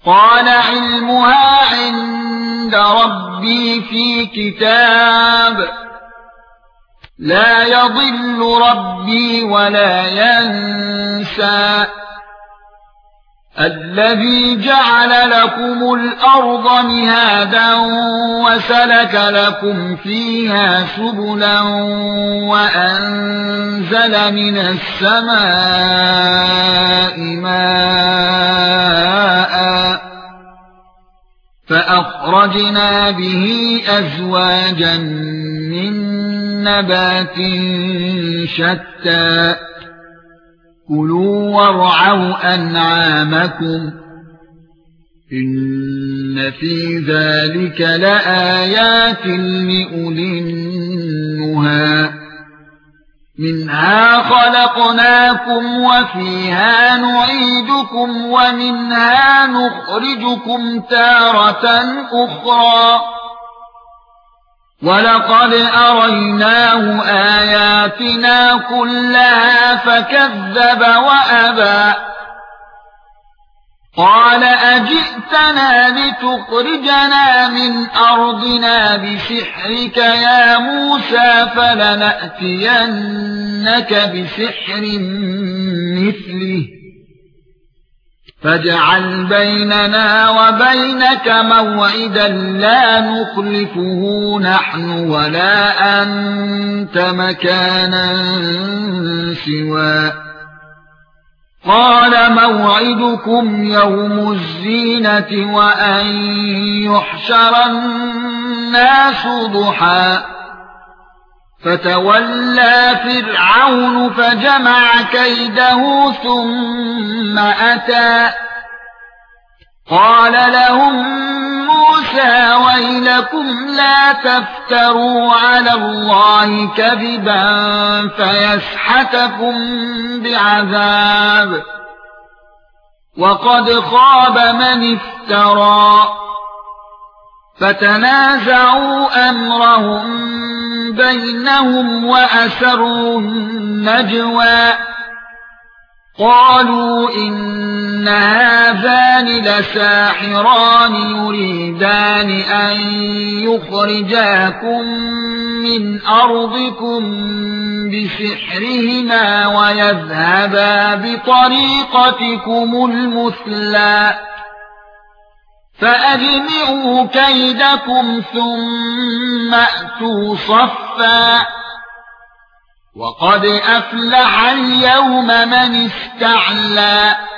قال علمها عند ربي في كتاب لا يضل ربي ولا ينسى الذي جعل لكم الأرض مهادا وسلك لكم فيها سبلا وأنزل من السماء ماء فأخرجنا به أزواجا من نبات شتى كلوا وارعوا أنعامكم إن في ذلك لآيات لأولي النهى منها خلقناكم وفيها نعيدكم ومنها نخرجكم تارة أخرى ولقد أريناه آياتنا كلها فكذب وأبى قال أجئتنا لتخرجنا من أرضنا بسحرك يا موسى فلنأتينك بسحر مثله فاجعل بيننا وبينك موعدا لا نخلفه نحن ولا أنت مكانا سوى قال موعدكم يوم الزينة وأن يحشر الناس ضحى فتولى فرعون فجمع كيده ثم أتى قال لهم موسى ويلكم لا تفتروا على الله كذبا فيسحتكم بعذاب وقد خاب من افترى فتنازعوا أمرهم بينهم وأسروا النجوى قالوا إن هذان لساحران يريدان أن يخرجاكم من أرضكم بسحرهما ويذهبا بطريقتكم المثلى فأجمعوا كيدكم ثم أتوا صفا وقد أفلح اليوم من استعلى